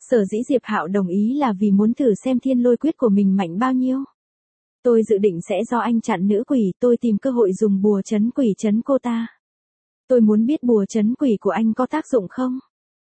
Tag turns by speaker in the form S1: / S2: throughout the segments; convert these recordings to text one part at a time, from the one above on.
S1: Sở dĩ Diệp Hạo đồng ý là vì muốn thử xem thiên lôi quyết của mình mạnh bao nhiêu. Tôi dự định sẽ do anh chặn nữ quỷ, tôi tìm cơ hội dùng bùa trấn quỷ trấn cô ta. Tôi muốn biết bùa trấn quỷ của anh có tác dụng không?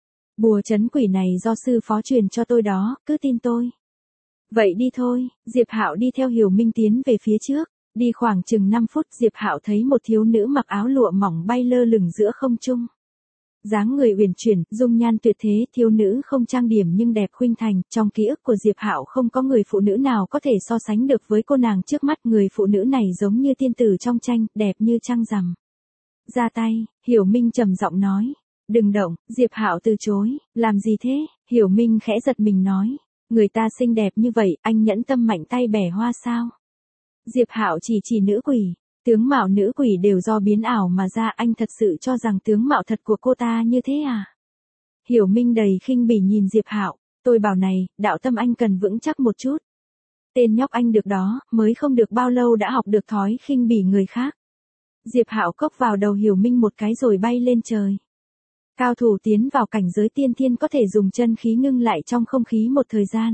S1: Bùa trấn quỷ này do sư phó truyền cho tôi đó, cứ tin tôi. Vậy đi thôi, Diệp Hạo đi theo Hiểu Minh tiến về phía trước. Đi khoảng chừng 5 phút Diệp Hạo thấy một thiếu nữ mặc áo lụa mỏng bay lơ lửng giữa không trung. Dáng người uyển chuyển, dung nhan tuyệt thế, thiếu nữ không trang điểm nhưng đẹp khuynh thành, trong ký ức của Diệp Hạo không có người phụ nữ nào có thể so sánh được với cô nàng trước mắt, người phụ nữ này giống như tiên tử trong tranh, đẹp như trăng rằm. Ra tay, Hiểu Minh trầm giọng nói, đừng động, Diệp Hạo từ chối, làm gì thế? Hiểu Minh khẽ giật mình nói, người ta xinh đẹp như vậy, anh nhẫn tâm mạnh tay bẻ hoa sao? Diệp Hạo chỉ nữ quỷ. Tướng mạo nữ quỷ đều do biến ảo mà ra, anh thật sự cho rằng tướng mạo thật của cô ta như thế à? Hiểu Minh đầy khinh bỉ nhìn Diệp Hạo, tôi bảo này, đạo tâm anh cần vững chắc một chút. Tên nhóc anh được đó, mới không được bao lâu đã học được thói khinh bỉ người khác. Diệp Hạo cốc vào đầu Hiểu Minh một cái rồi bay lên trời. Cao thủ tiến vào cảnh giới tiên thiên có thể dùng chân khí ngưng lại trong không khí một thời gian.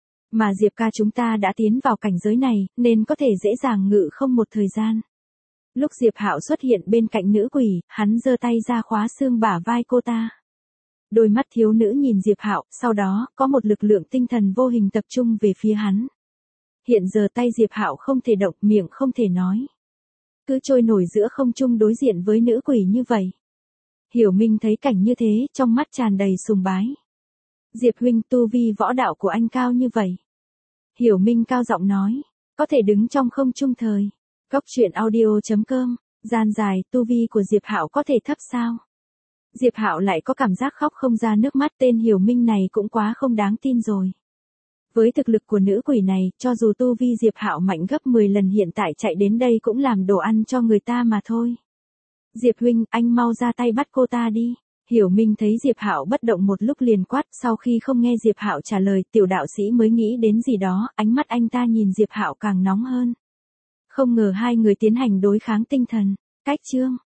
S1: Mà Diệp ca chúng ta đã tiến vào cảnh giới này, nên có thể dễ dàng ngự không một thời gian. Lúc Diệp Hạo xuất hiện bên cạnh nữ quỷ, hắn giơ tay ra khóa xương bả vai cô ta. Đôi mắt thiếu nữ nhìn Diệp Hạo, sau đó, có một lực lượng tinh thần vô hình tập trung về phía hắn. Hiện giờ tay Diệp Hạo không thể động, miệng không thể nói. Cứ trôi nổi giữa không trung đối diện với nữ quỷ như vậy. Hiểu Minh thấy cảnh như thế, trong mắt tràn đầy sùng bái. Diệp huynh, tu vi võ đạo của anh cao như vậy. Hiểu Minh cao giọng nói, có thể đứng trong không trung thời. Cốc truyện audio.com, gian dài, tu vi của Diệp Hạo có thể thấp sao? Diệp Hạo lại có cảm giác khóc không ra nước mắt, tên Hiểu Minh này cũng quá không đáng tin rồi. Với thực lực của nữ quỷ này, cho dù tu vi Diệp Hạo mạnh gấp 10 lần hiện tại chạy đến đây cũng làm đồ ăn cho người ta mà thôi. Diệp huynh, anh mau ra tay bắt cô ta đi. Hiểu Minh thấy Diệp Hạo bất động một lúc liền quát, sau khi không nghe Diệp Hạo trả lời, tiểu đạo sĩ mới nghĩ đến gì đó, ánh mắt anh ta nhìn Diệp Hạo càng nóng hơn. Không ngờ hai người tiến hành đối kháng tinh thần. Cách chương